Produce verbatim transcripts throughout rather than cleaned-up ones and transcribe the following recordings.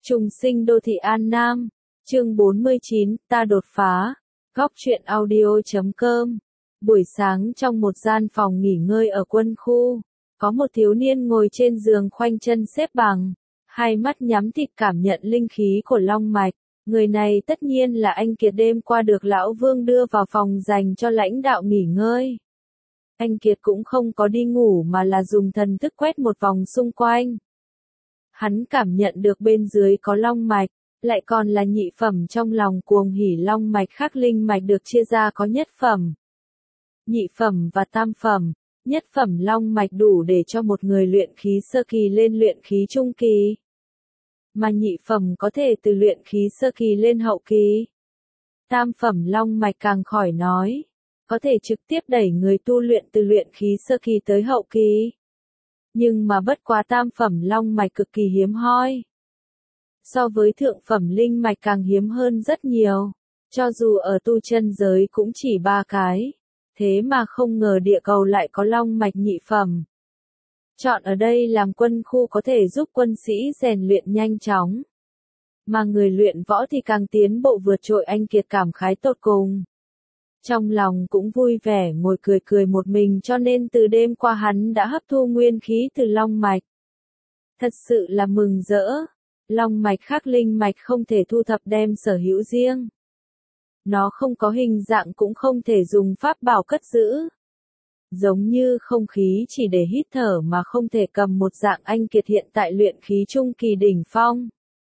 Trùng sinh đô thị An Nam, chương bốn mươi chín, ta đột phá. Góc truyện audio chấm com. Buổi sáng trong một gian phòng nghỉ ngơi ở quân khu, có một thiếu niên ngồi trên giường khoanh chân xếp bằng, hai mắt nhắm tịt cảm nhận linh khí của long mạch. Người này tất nhiên là anh Kiệt đêm qua được Lão Vương đưa vào phòng dành cho lãnh đạo nghỉ ngơi. Anh Kiệt cũng không có đi ngủ mà là dùng thần thức quét một vòng xung quanh. Hắn cảm nhận được bên dưới có long mạch, lại còn là nhị phẩm, trong lòng cuồng hỉ. Long mạch khác linh mạch được chia ra có nhất phẩm, nhị phẩm và tam phẩm. Nhất phẩm long mạch đủ để cho một người luyện khí sơ kỳ lên luyện khí trung kỳ, mà nhị phẩm có thể từ luyện khí sơ kỳ lên hậu kỳ. Tam phẩm long mạch càng khỏi nói, có thể trực tiếp đẩy người tu luyện từ luyện khí sơ kỳ tới hậu kỳ. Nhưng mà bất quá tam phẩm long mạch cực kỳ hiếm hoi. So với thượng phẩm linh mạch càng hiếm hơn rất nhiều. Cho dù ở tu chân giới cũng chỉ ba cái. Thế mà không ngờ địa cầu lại có long mạch nhị phẩm. Chọn ở đây làm quân khu có thể giúp quân sĩ rèn luyện nhanh chóng. Mà người luyện võ thì càng tiến bộ vượt trội. Anh Kiệt cảm khái tột cùng. Trong lòng cũng vui vẻ ngồi cười cười một mình, cho nên từ đêm qua hắn đã hấp thu nguyên khí từ long mạch. Thật sự là mừng rỡ. Long mạch khác linh mạch không thể thu thập đem sở hữu riêng. Nó không có hình dạng cũng không thể dùng pháp bảo cất giữ. Giống như không khí chỉ để hít thở mà không thể cầm một dạng. Anh Kiệt hiện tại luyện khí trung kỳ đỉnh phong.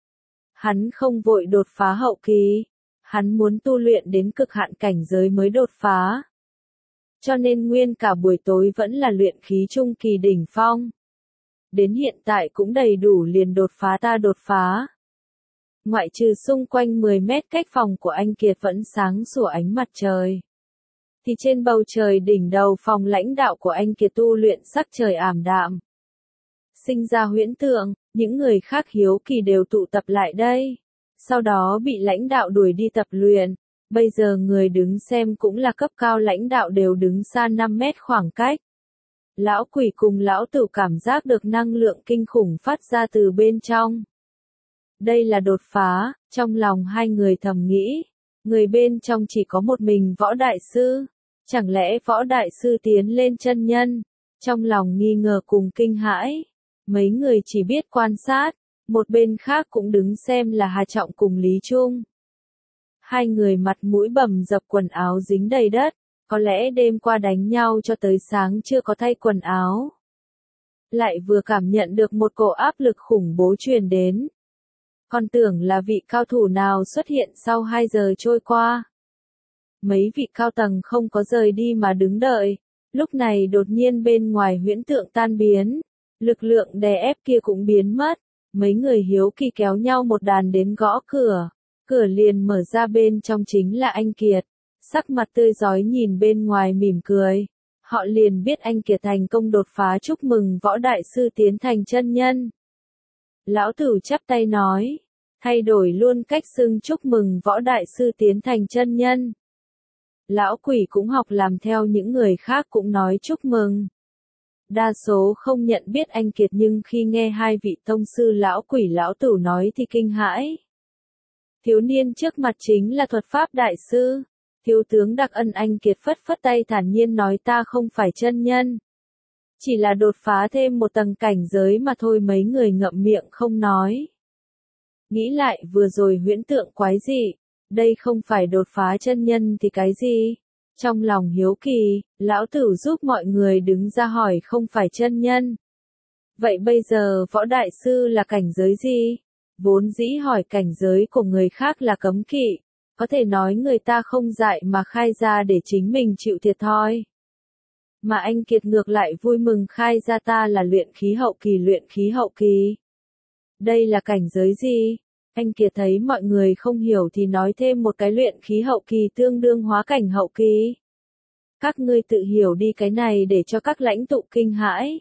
Hắn không vội đột phá hậu kỳ. Hắn muốn tu luyện đến cực hạn cảnh giới mới đột phá. Cho nên nguyên cả buổi tối vẫn là luyện khí trung kỳ đỉnh phong. Đến hiện tại cũng đầy đủ liền đột phá. Ta đột phá. Ngoại trừ xung quanh mười mét cách phòng của anh Kiệt vẫn sáng sủa ánh mặt trời, thì trên bầu trời đỉnh đầu phòng lãnh đạo của anh Kiệt tu luyện sắc trời ảm đạm. Sinh ra huyễn tượng, những người khác hiếu kỳ đều tụ tập lại đây. Sau đó bị lãnh đạo đuổi đi tập luyện. Bây giờ người đứng xem cũng là cấp cao, lãnh đạo đều đứng xa năm mét khoảng cách. Lão Quỷ cùng lão Tử cảm giác được năng lượng kinh khủng phát ra từ bên trong. Đây là đột phá, trong lòng hai người thầm nghĩ. Người bên trong chỉ có một mình Võ Đại Sư. Chẳng lẽ Võ Đại Sư tiến lên chân nhân? Trong lòng nghi ngờ cùng kinh hãi. Mấy người chỉ biết quan sát. Một bên khác cũng đứng xem là Hà Trọng cùng Lý Trung. Hai người mặt mũi bầm dập, quần áo dính đầy đất. Có lẽ đêm qua đánh nhau cho tới sáng chưa có thay quần áo. Lại vừa cảm nhận được một cổ áp lực khủng bố truyền đến. Còn tưởng là vị cao thủ nào xuất hiện sau hai giờ trôi qua. Mấy vị cao tầng không có rời đi mà đứng đợi. Lúc này đột nhiên bên ngoài huyễn tượng tan biến. Lực lượng đè ép kia cũng biến mất. Mấy người hiếu kỳ kéo nhau một đàn đến gõ cửa. Cửa liền mở ra, bên trong chính là anh Kiệt. Sắc mặt tươi rói nhìn bên ngoài mỉm cười. Họ liền biết anh Kiệt thành công đột phá, chúc mừng Võ Đại Sư tiến thành chân nhân. Lão Tử chắp tay nói. Thay đổi luôn cách xưng, chúc mừng Võ Đại Sư tiến thành chân nhân. Lão Quỷ cũng học làm theo, những người khác cũng nói chúc mừng. Đa số không nhận biết anh Kiệt, nhưng khi nghe hai vị tông sư Lão Quỷ Lão Tử nói thì kinh hãi. Thiếu niên trước mặt chính là Thuật Pháp Đại Sư. Thiếu tướng Đặc Ân. Anh Kiệt phất phất tay thản nhiên nói, ta không phải chân nhân. Chỉ là đột phá thêm một tầng cảnh giới mà thôi. Mấy người ngậm miệng không nói. Nghĩ lại vừa rồi huyễn tượng quái dị. Đây không phải đột phá chân nhân thì cái gì? Trong lòng hiếu kỳ, Lão Tử giúp mọi người đứng ra hỏi, không phải chân nhân. Vậy bây giờ Võ Đại Sư là cảnh giới gì? Vốn dĩ hỏi cảnh giới của người khác là cấm kỵ. Có thể nói người ta không dạy mà khai ra để chính mình chịu thiệt thòi. Mà anh Kiệt ngược lại vui mừng khai ra, ta là luyện khí hậu kỳ. Luyện khí hậu kỳ? Đây là cảnh giới gì? Anh Kiệt thấy mọi người không hiểu thì nói thêm một cái, luyện khí hậu kỳ tương đương hóa cảnh hậu kỳ. Các ngươi tự hiểu đi, cái này để cho các lãnh tụ kinh hãi.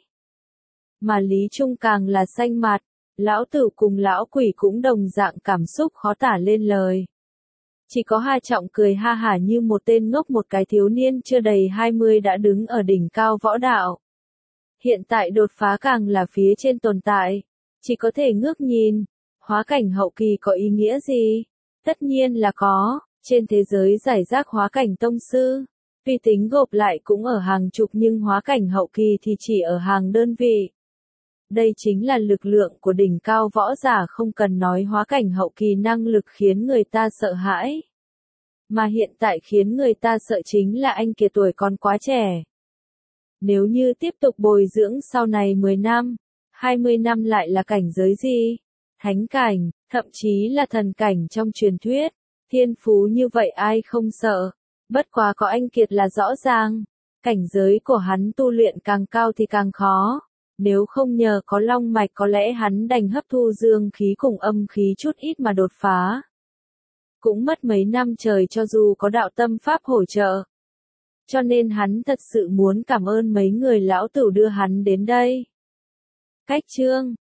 Mà Lý Trung càng là xanh mặt. Lão Tử cùng Lão Quỷ cũng đồng dạng cảm xúc khó tả lên lời. Chỉ có Hà Trọng cười ha hả như một tên ngốc, một cái thiếu niên chưa đầy hai mươi đã đứng ở đỉnh cao võ đạo. Hiện tại đột phá càng là phía trên tồn tại. Chỉ có thể ngước nhìn. Hóa cảnh hậu kỳ có ý nghĩa gì? Tất nhiên là có, trên thế giới giải rác hóa cảnh tông sư. Tuy tính gộp lại cũng ở hàng chục nhưng hóa cảnh hậu kỳ thì chỉ ở hàng đơn vị. Đây chính là lực lượng của đỉnh cao võ giả, không cần nói hóa cảnh hậu kỳ năng lực khiến người ta sợ hãi. Mà hiện tại khiến người ta sợ chính là anh kia tuổi còn quá trẻ. Nếu như tiếp tục bồi dưỡng sau này mười năm, hai mươi năm lại là cảnh giới gì? Thánh cảnh, thậm chí là thần cảnh trong truyền thuyết. Thiên phú như vậy ai không sợ? Bất quá có anh Kiệt là rõ ràng. Cảnh giới của hắn tu luyện càng cao thì càng khó. Nếu không nhờ có long mạch có lẽ hắn đành hấp thu dương khí cùng âm khí chút ít mà đột phá. Cũng mất mấy năm trời cho dù có đạo tâm pháp hỗ trợ. Cho nên hắn thật sự muốn cảm ơn mấy người lão tử đưa hắn đến đây. Cách chương